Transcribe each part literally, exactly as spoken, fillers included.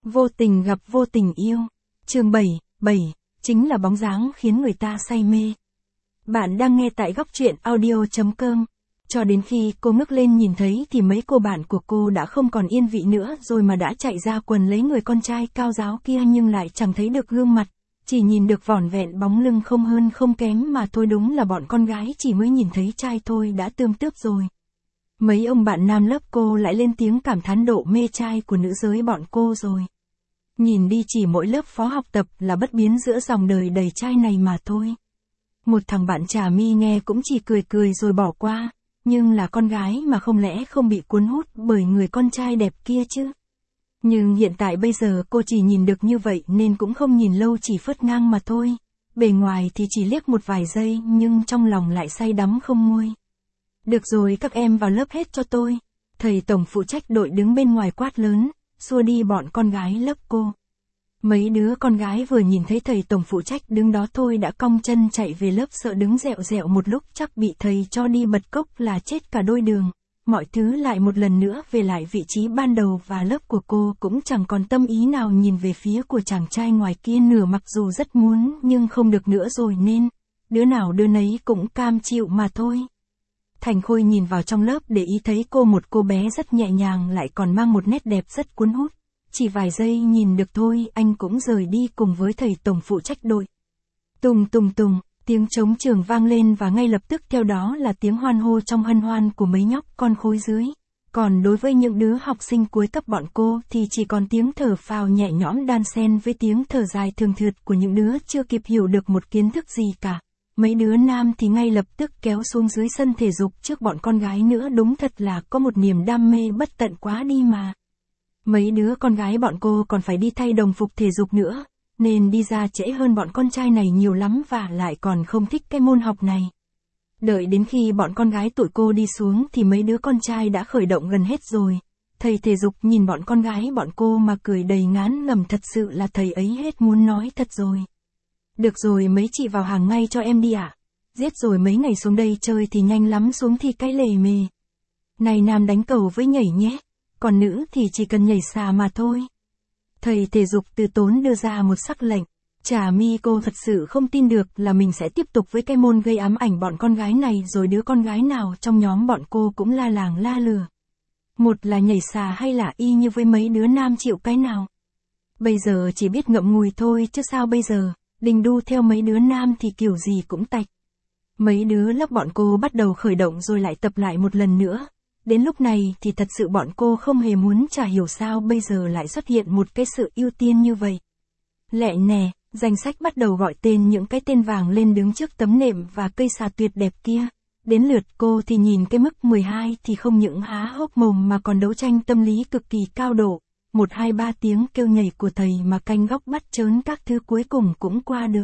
Vô tình gặp vô tình yêu. Chương bảy, bảy, chính là bóng dáng khiến người ta say mê. Bạn đang nghe tại góc truyện audio chấm com. Cho đến khi cô ngước lên nhìn thấy thì mấy cô bạn của cô đã không còn yên vị nữa rồi mà đã chạy ra quần lấy người con trai cao ráo kia, nhưng lại chẳng thấy được gương mặt, chỉ nhìn được vỏn vẹn bóng lưng không hơn không kém mà thôi. Đúng là bọn con gái chỉ mới nhìn thấy trai thôi đã tươm tướp rồi. Mấy ông bạn nam lớp cô lại lên tiếng cảm thán độ mê trai của nữ giới bọn cô rồi. Nhìn đi, chỉ mỗi lớp phó học tập là bất biến giữa dòng đời đầy trai này mà thôi. Một thằng bạn Trà My nghe cũng chỉ cười cười rồi bỏ qua, nhưng là con gái mà không lẽ không bị cuốn hút bởi người con trai đẹp kia chứ. Nhưng hiện tại bây giờ cô chỉ nhìn được như vậy nên cũng không nhìn lâu, chỉ phớt ngang mà thôi. Bề ngoài thì chỉ liếc một vài giây nhưng trong lòng lại say đắm không nguôi. Được rồi, các em vào lớp hết cho tôi. Thầy tổng phụ trách đội đứng bên ngoài quát lớn, xua đi bọn con gái lớp cô. Mấy đứa con gái vừa nhìn thấy thầy tổng phụ trách đứng đó thôi đã cong chân chạy về lớp, sợ đứng dẹo dẹo một lúc chắc bị thầy cho đi bật cốc là chết cả đôi đường. Mọi thứ lại một lần nữa về lại vị trí ban đầu và lớp của cô cũng chẳng còn tâm ý nào nhìn về phía của chàng trai ngoài kia nửa, mặc dù rất muốn nhưng không được nữa rồi nên đứa nào đứa nấy cũng cam chịu mà thôi. Thành Khôi nhìn vào trong lớp để ý thấy cô, một cô bé rất nhẹ nhàng lại còn mang một nét đẹp rất cuốn hút. Chỉ vài giây nhìn được thôi anh cũng rời đi cùng với thầy tổng phụ trách đội. Tùng tùng tùng, tiếng trống trường vang lên và ngay lập tức theo đó là tiếng hoan hô trong hân hoan của mấy nhóc con khối dưới. Còn đối với những đứa học sinh cuối cấp bọn cô thì chỉ còn tiếng thở phào nhẹ nhõm đan xen với tiếng thở dài thường thượt của những đứa chưa kịp hiểu được một kiến thức gì cả. Mấy đứa nam thì ngay lập tức kéo xuống dưới sân thể dục trước bọn con gái nữa, đúng thật là có một niềm đam mê bất tận quá đi mà. Mấy đứa con gái bọn cô còn phải đi thay đồng phục thể dục nữa, nên đi ra trễ hơn bọn con trai này nhiều lắm và lại còn không thích cái môn học này. Đợi đến khi bọn con gái tụi cô đi xuống thì mấy đứa con trai đã khởi động gần hết rồi. Thầy thể dục nhìn bọn con gái bọn cô mà cười đầy ngán ngẩm, thật sự là thầy ấy hết muốn nói thật rồi. Được rồi mấy chị vào hàng ngay cho em đi ạ. À? Giết rồi mấy ngày xuống đây chơi thì nhanh lắm, xuống thì cái lề mề. Này nam đánh cầu với nhảy nhé, còn nữ thì chỉ cần nhảy xà mà thôi. Thầy thể dục từ tốn đưa ra một sắc lệnh. Trà My cô thật sự không tin được là mình sẽ tiếp tục với cái môn gây ám ảnh bọn con gái này, rồi đứa con gái nào trong nhóm bọn cô cũng la làng la lừa. Một là nhảy xà hay là y như với mấy đứa nam chịu cái nào. Bây giờ chỉ biết ngậm ngùi thôi chứ sao bây giờ. Đình đu theo mấy đứa nam thì kiểu gì cũng tạch. Mấy đứa lớp bọn cô bắt đầu khởi động rồi lại tập lại một lần nữa. Đến lúc này thì thật sự bọn cô không hề muốn, chả hiểu sao bây giờ lại xuất hiện một cái sự ưu tiên như vậy. Lẹ nè, danh sách bắt đầu gọi tên những cái tên vàng lên đứng trước tấm nệm và cây xà tuyệt đẹp kia. Đến lượt cô thì nhìn cái mức mười hai thì không những há hốc mồm mà còn đấu tranh tâm lý cực kỳ cao độ. Một hai ba tiếng kêu nhảy của thầy mà canh góc bắt chớn các thứ cuối cùng cũng qua được.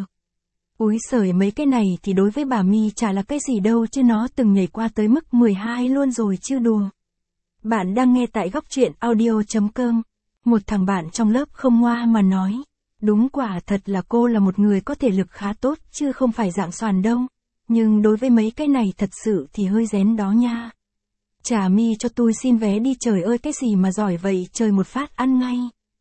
Úi giời, mấy cái này thì đối với bà My chả là cái gì đâu chứ nó từng nhảy qua tới mức mười hai luôn rồi chứ đùa. Bạn đang nghe tại góc truyện audio chấm com. Một thằng bạn trong lớp không ngoa mà nói. Đúng quả thật là cô là một người có thể lực khá tốt chứ không phải dạng xoàn đâu. Nhưng đối với mấy cái này thật sự thì hơi rén đó nha. Trà My cho tôi xin vé đi, trời ơi cái gì mà giỏi vậy, trời một phát ăn ngay.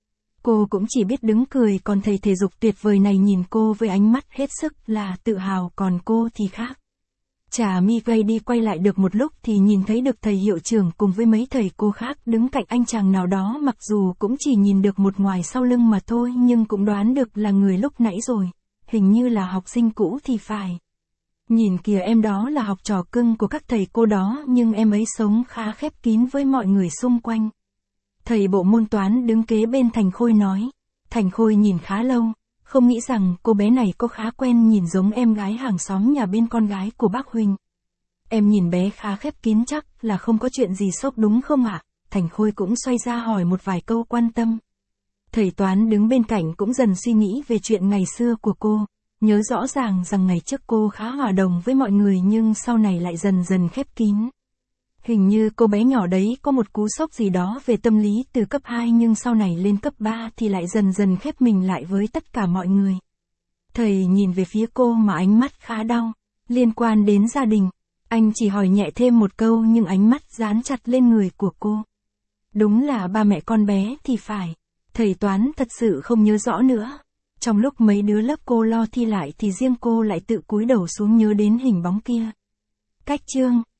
Cô cũng chỉ biết đứng cười, còn thầy thể dục tuyệt vời này nhìn cô với ánh mắt hết sức là tự hào, còn cô thì khác. Trà My quay đi quay lại được một lúc thì nhìn thấy được thầy hiệu trưởng cùng với mấy thầy cô khác đứng cạnh anh chàng nào đó, mặc dù cũng chỉ nhìn được một ngoài sau lưng mà thôi nhưng cũng đoán được là người lúc nãy rồi, hình như là học sinh cũ thì phải. Nhìn kìa, em đó là học trò cưng của các thầy cô đó, nhưng em ấy sống khá khép kín với mọi người xung quanh. Thầy bộ môn toán đứng kế bên Thành Khôi nói. Thành Khôi nhìn khá lâu, không nghĩ rằng cô bé này có khá quen, nhìn giống em gái hàng xóm nhà bên con gái của bác Huỳnh. Em nhìn bé khá khép kín, chắc là không có chuyện gì sốc đúng không ạ? Thành Khôi cũng xoay ra hỏi một vài câu quan tâm. Thầy toán đứng bên cạnh cũng dần suy nghĩ về chuyện ngày xưa của cô. Nhớ rõ ràng rằng ngày trước cô khá hòa đồng với mọi người nhưng sau này lại dần dần khép kín. Hình như cô bé nhỏ đấy có một cú sốc gì đó về tâm lý từ cấp hai nhưng sau này lên cấp ba thì lại dần dần khép mình lại với tất cả mọi người. Thầy nhìn về phía cô mà ánh mắt khá đau. Liên quan đến gia đình, anh chỉ hỏi nhẹ thêm một câu nhưng ánh mắt dán chặt lên người của cô. Đúng là ba mẹ con bé thì phải. Thầy toán thật sự không nhớ rõ nữa. Trong lúc mấy đứa lớp cô lo thi lại thì riêng cô lại tự cúi đầu xuống nhớ đến hình bóng kia. Cách chương